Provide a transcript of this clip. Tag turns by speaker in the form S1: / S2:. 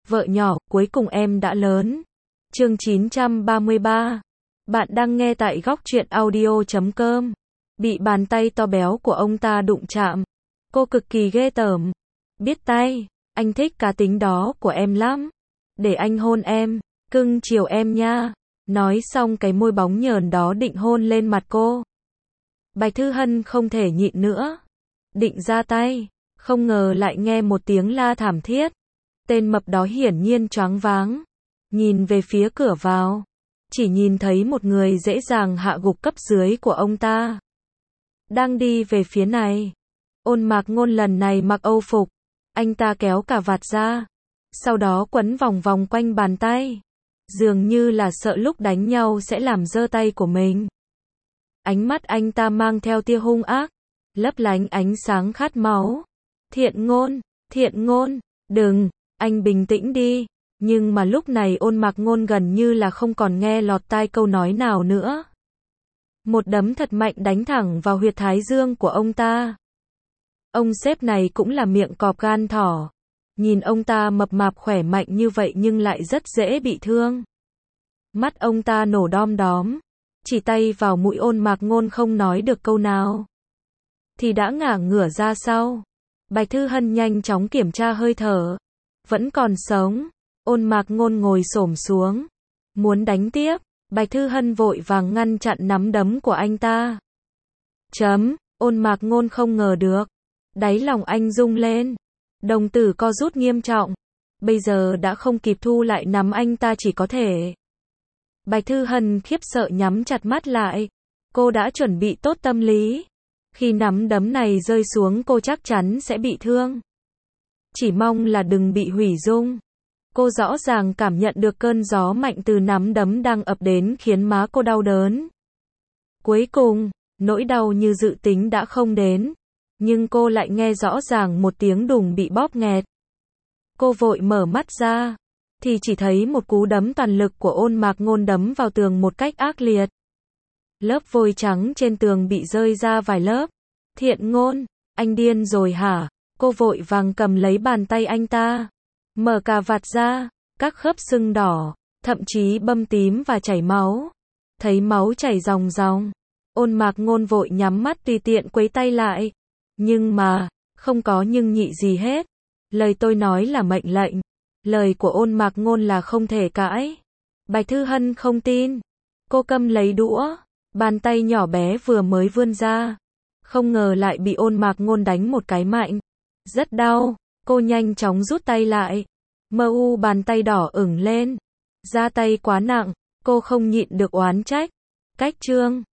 S1: Vợ nhỏ, cuối cùng em đã lớn. Chương 933. Bạn đang nghe tại góc truyện audio.com. Bị bàn tay to béo của ông ta đụng chạm. Cô cực kỳ ghê tởm. Biết tay, anh thích cá tính đó của em lắm. Để anh hôn em, cưng chiều em nha. Nói xong cái môi bóng nhờn đó định hôn lên mặt cô. Bạch Thư Hân không thể nhịn nữa. Định ra tay, không ngờ lại nghe một tiếng la thảm thiết. Tên mập đó hiển nhiên choáng váng. Nhìn về phía cửa vào. Chỉ nhìn thấy một người dễ dàng hạ gục cấp dưới của ông ta. Đang đi về phía này. Ôn Mạc Ngôn lần này mặc âu phục. Anh ta kéo cà vạt ra. Sau đó quấn vòng vòng quanh bàn tay. Dường như là sợ lúc đánh nhau sẽ làm dơ tay của mình. Ánh mắt anh ta mang theo tia hung ác. Lấp lánh ánh sáng khát máu. Thiện Ngôn, đừng, anh bình tĩnh đi. Nhưng mà lúc này Ôn Mạc Ngôn gần như là không còn nghe lọt tai câu nói nào nữa. Một đấm thật mạnh đánh thẳng vào huyệt thái dương của ông ta. Ông sếp này cũng là miệng cọp gan thỏ. Nhìn ông ta mập mạp khỏe mạnh như vậy nhưng lại rất dễ bị thương. Mắt ông ta nổ đom đóm. Chỉ tay vào mũi Ôn Mạc Ngôn không nói được câu nào. Thì đã ngả ngửa ra sau. Bạch Thư Hân nhanh chóng kiểm tra hơi thở. Vẫn còn sống. Ôn Mạc Ngôn ngồi xổm xuống. Muốn đánh tiếp. Bạch Thư Hân vội vàng ngăn chặn nắm đấm của anh ta. Ôn Mạc Ngôn không ngờ được. Đáy lòng anh rung lên. Đồng tử co rút nghiêm trọng. Bây giờ đã không kịp thu lại nắm anh ta chỉ có thể. Bạch Thư Hân khiếp sợ nhắm chặt mắt lại. Cô đã chuẩn bị tốt tâm lý. Khi nắm đấm này rơi xuống cô chắc chắn sẽ bị thương. Chỉ mong là đừng bị hủy dung. Cô rõ ràng cảm nhận được cơn gió mạnh từ nắm đấm đang ập đến khiến má cô đau đớn. Cuối cùng, nỗi đau như dự tính đã không đến. Nhưng cô lại nghe rõ ràng một tiếng đùng bị bóp nghẹt. Cô vội mở mắt ra. Thì chỉ thấy một cú đấm toàn lực của Ôn Mạc Ngôn đấm vào tường một cách ác liệt. Lớp vôi trắng trên tường bị rơi ra vài lớp. Thiện Ngôn, anh điên rồi hả? Cô vội vàng cầm lấy bàn tay anh ta. Mở cà vạt ra, các khớp sưng đỏ, thậm chí bầm tím và chảy máu. Thấy máu chảy ròng ròng. Ôn Mạc Ngôn vội nhắm mắt tùy tiện quấy tay lại. Nhưng mà, không có nhưng nhị gì hết. Lời tôi nói là mệnh lệnh. Lời của Ôn Mạc Ngôn là không thể cãi. Bạch Thư Hân không tin. Cô cầm lấy đũa. Bàn tay nhỏ bé vừa mới vươn ra. Không ngờ lại bị Ôn Mạc Ngôn đánh một cái mạnh. Rất đau. Cô nhanh chóng rút tay lại. Bàn tay đỏ ửng lên. Ra tay quá nặng. Cô không nhịn được oán trách. Cách trương.